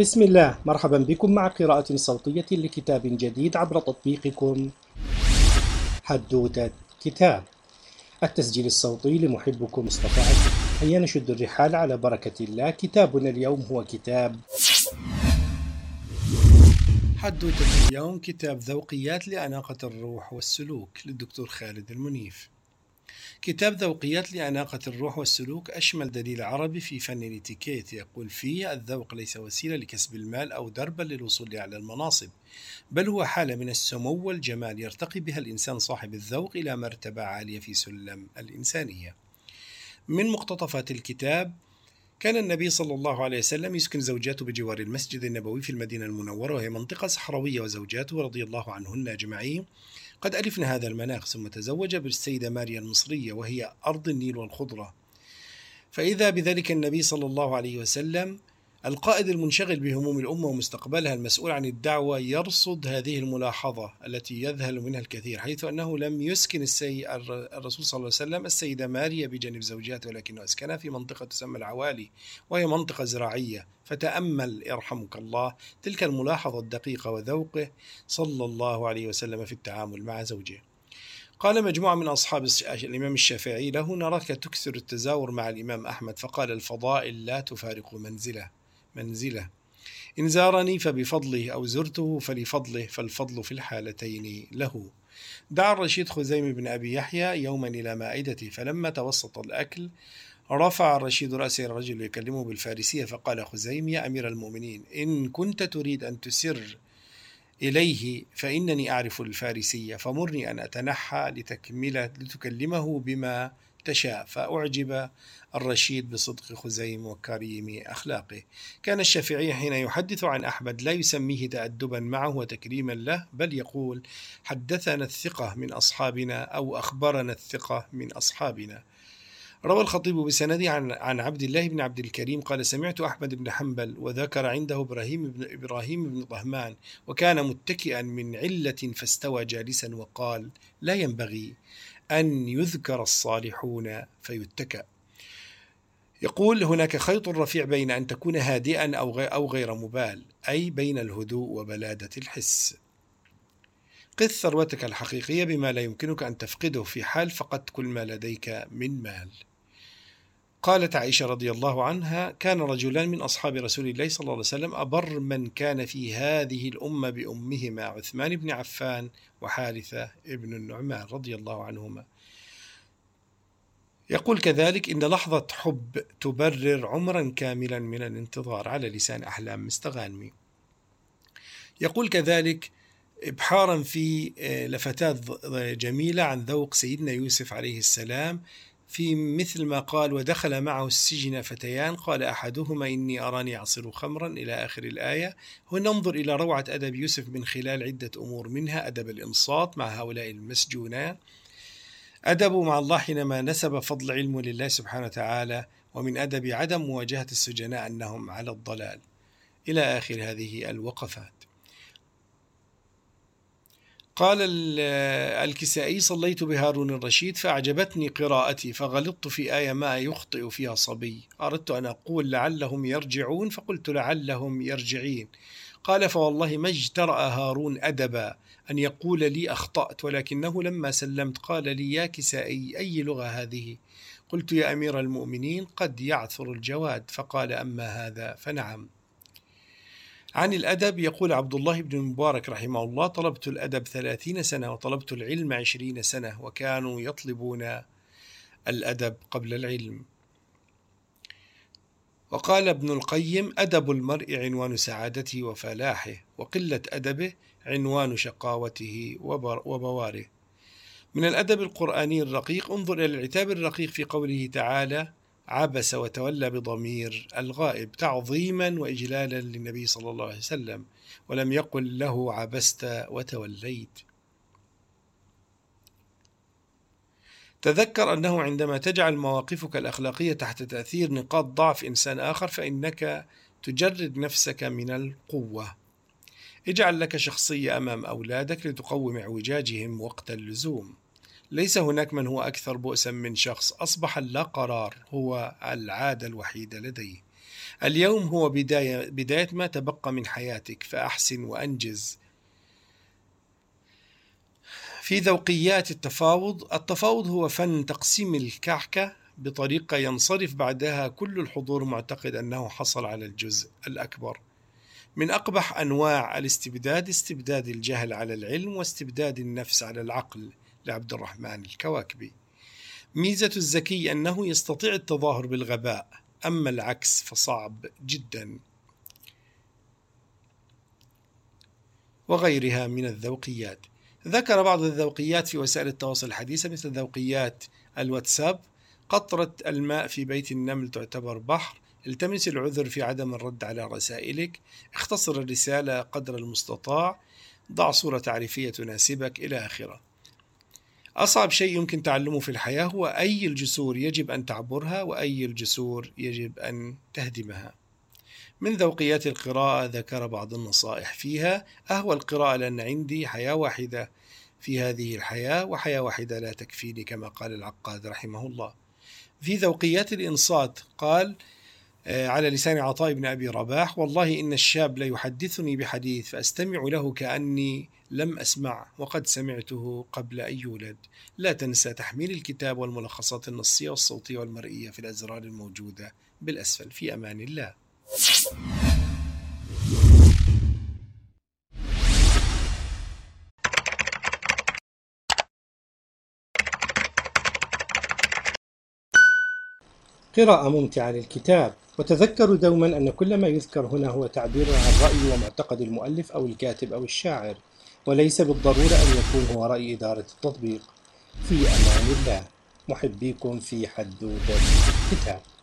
بسم الله، مرحبا بكم مع قراءة صوتية لكتاب جديد عبر تطبيقكم حدوتة كتاب. التسجيل الصوتي لمحبكم مصطفى عزيز. هيا نشد الرحال على بركة الله. كتابنا اليوم هو كتاب حدوتة اليوم، كتاب ذوقيات لأناقة الروح والسلوك للدكتور خالد المنيف. كتاب ذوقيات لأناقة الروح والسلوك أشمل دليل عربي في فن الاتيكيت، يقول فيه: الذوق ليس وسيلة لكسب المال أو دربا للوصول لأعلى المناصب، بل هو حالة من السمو والجمال يرتقي بها الإنسان صاحب الذوق إلى مرتبة عالية في سلم الإنسانية. من مقتطفات الكتاب: كان النبي صلى الله عليه وسلم يسكن زوجاته بجوار المسجد النبوي في المدينة المنورة، وهي منطقة صحراوية، وزوجاته رضي الله عنهن أجمعين قد ألفن هذا المناخ، ثم تزوج بالسيدة ماريا المصرية وهي أرض النيل والخضرة. فإذا بذلك النبي صلى الله عليه وسلم القائد المنشغل بهموم الأمة ومستقبلها، المسؤول عن الدعوة، يرصد هذه الملاحظة التي يذهل منها الكثير، حيث أنه لم يسكن الرسول صلى الله عليه وسلم السيدة ماريا بجانب زوجاته، ولكنه أسكنها في منطقة تسمى العوالي، وهي منطقة زراعية. فتأمل يرحمك الله تلك الملاحظة الدقيقة وذوقه صلى الله عليه وسلم في التعامل مع زوجه. قال مجموعة من أصحاب الإمام الشافعي له: نراك تكثر التزاور مع الإمام أحمد، فقال: الفضائل لا تفارق منزله، إن زارني فبفضله، أو زرته فلفضله، فالفضل في الحالتين له. دعا الرشيد خزيم بن أبي يحيى يوما إلى مائدته، فلما توسط الأكل رفع الرشيد رأسه الرجل يكلمه بالفارسية، فقال خزيم: يا أمير المؤمنين، إن كنت تريد أن تسر إليه فإنني أعرف الفارسية، فمرني أن أتنحى لتكلمه بما تشاء. فأعجب الرشيد بصدق خزيم وكريم أخلاقه. كان الشافعي حين يحدث عن أحمد لا يسميه تأدبا معه وتكريما له، بل يقول: حدثنا الثقة من أصحابنا، أو أخبرنا الثقة من أصحابنا. روى الخطيب بسنده عن عبد الله بن عبد الكريم قال: سمعت أحمد بن حنبل وذكر عنده إبراهيم بن طهمان، وكان متكئا من علة، فاستوى جالسا وقال: لا ينبغي أن يذكر الصالحون فيتكأ. يقول: هناك خيط رفيع بين أن تكون هادئا أو غير مبال، أي بين الهدوء وبلادة الحس. قذ ثروتك الحقيقية بما لا يمكنك أن تفقده في حال فقدت كل ما لديك من مال. قالت عائشة رضي الله عنها: كان رجلان من أصحاب رسول الله صلى الله عليه وسلم أبر من كان في هذه الأمة بأمهما، عثمان بن عفان وحارثة بن النعمان رضي الله عنهما. يقول كذلك: إن لحظة حب تبرر عمرا كاملا من الانتظار، على لسان أحلام مستغانمي. يقول كذلك إبحارا في لفتات جميلة عن ذوق سيدنا يوسف عليه السلام، في مثل ما قال: ودخل معه السجن فتيان، قال أحدهما إني أراني أعصر خمرا، إلى آخر الآية. وننظر إلى روعة أدب يوسف من خلال عدة أمور، منها أدب الإنصات مع هؤلاء المسجونان، أدبه مع الله حينما نسب فضل علمه لله سبحانه وتعالى، ومن أدب عدم مواجهة السجناء أنهم على الضلال، إلى آخر هذه الوقفات. قال الكسائي: صليت بهارون الرشيد فأعجبتني قراءتي، فغلطت في آية ما يخطئ فيها صبي، أردت أن أقول لعلهم يرجعون، فقلت لعلهم يرجعين. قال: فوالله ما اجترأ هارون أدبا أن يقول لي أخطأت، ولكنه لما سلمت قال لي: يا كسائي، أي لغة هذه؟ قلت: يا أمير المؤمنين، قد يعثر الجواد. فقال: أما هذا فنعم. عن الأدب يقول عبد الله بن المبارك رحمه الله: طلبت الأدب 30 سنة، وطلبت العلم 20 سنة، وكانوا يطلبون الأدب قبل العلم. وقال ابن القيم: أدب المرء عنوان سعادته وفلاحه، وقلة أدبه عنوان شقاوته وبواره. من الأدب القرآني الرقيق انظر إلى العتاب الرقيق في قوله تعالى: عبس وتولى، بضمير الغائب، تعظيما وإجلالا للنبي صلى الله عليه وسلم، ولم يقل له عبست وتوليت. تذكر أنه عندما تجعل مواقفك الأخلاقية تحت تأثير نقاط ضعف إنسان آخر، فإنك تجرد نفسك من القوة. اجعل لك شخصية أمام أولادك لتقوم اعوجاجهم وقت اللزوم. ليس هناك من هو أكثر بؤسا من شخص أصبح اللا قرار هو العادة الوحيدة لديه. اليوم هو بداية ما تبقى من حياتك، فأحسن وأنجز. في ذوقيات التفاوض هو فن تقسيم الكعكة بطريقة ينصرف بعدها كل الحضور معتقد أنه حصل على الجزء الأكبر. من أقبح أنواع الاستبداد استبداد الجهل على العلم واستبداد النفس على العقل، لعبد الرحمن الكواكبي. ميزة الذكي أنه يستطيع التظاهر بالغباء، أما العكس فصعب جدا. وغيرها من الذوقيات. ذكر بعض الذوقيات في وسائل التواصل الحديثة مثل ذوقيات الواتساب: قطرة الماء في بيت النمل تعتبر بحر، التمس العذر في عدم الرد على رسائلك، اختصر الرسالة قدر المستطاع، ضع صورة تعريفية تناسبك، إلى آخره. أصعب شيء يمكن تعلمه في الحياة هو أي الجسور يجب أن تعبرها وأي الجسور يجب أن تهدمها. من ذوقيات القراءة ذكر بعض النصائح فيها: أهوى القراءة لأن عندي حياة واحدة في هذه الحياة، وحياة واحدة لا تكفيني، كما قال العقاد رحمه الله. في ذوقيات الإنصات قال على لسان عطاء بن أبي رباح: والله إن الشاب ليحدثني بحديث فأستمع له كأني لم أسمع وقد سمعته قبل أن يولد. لا تنسى تحميل الكتاب والملخصات النصية والصوتية والمرئية في الأزرار الموجودة بالأسفل. في أمان الله. قراءة ممتعة للكتاب. وتذكروا دوما أن كل ما يذكر هنا هو تعبير عن رأي ومعتقد المؤلف أو الكاتب أو الشاعر، وليس بالضرورة أن يكون هو رأي إدارة التطبيق. في أمان الله. محبيكم في حدوتة الكتاب.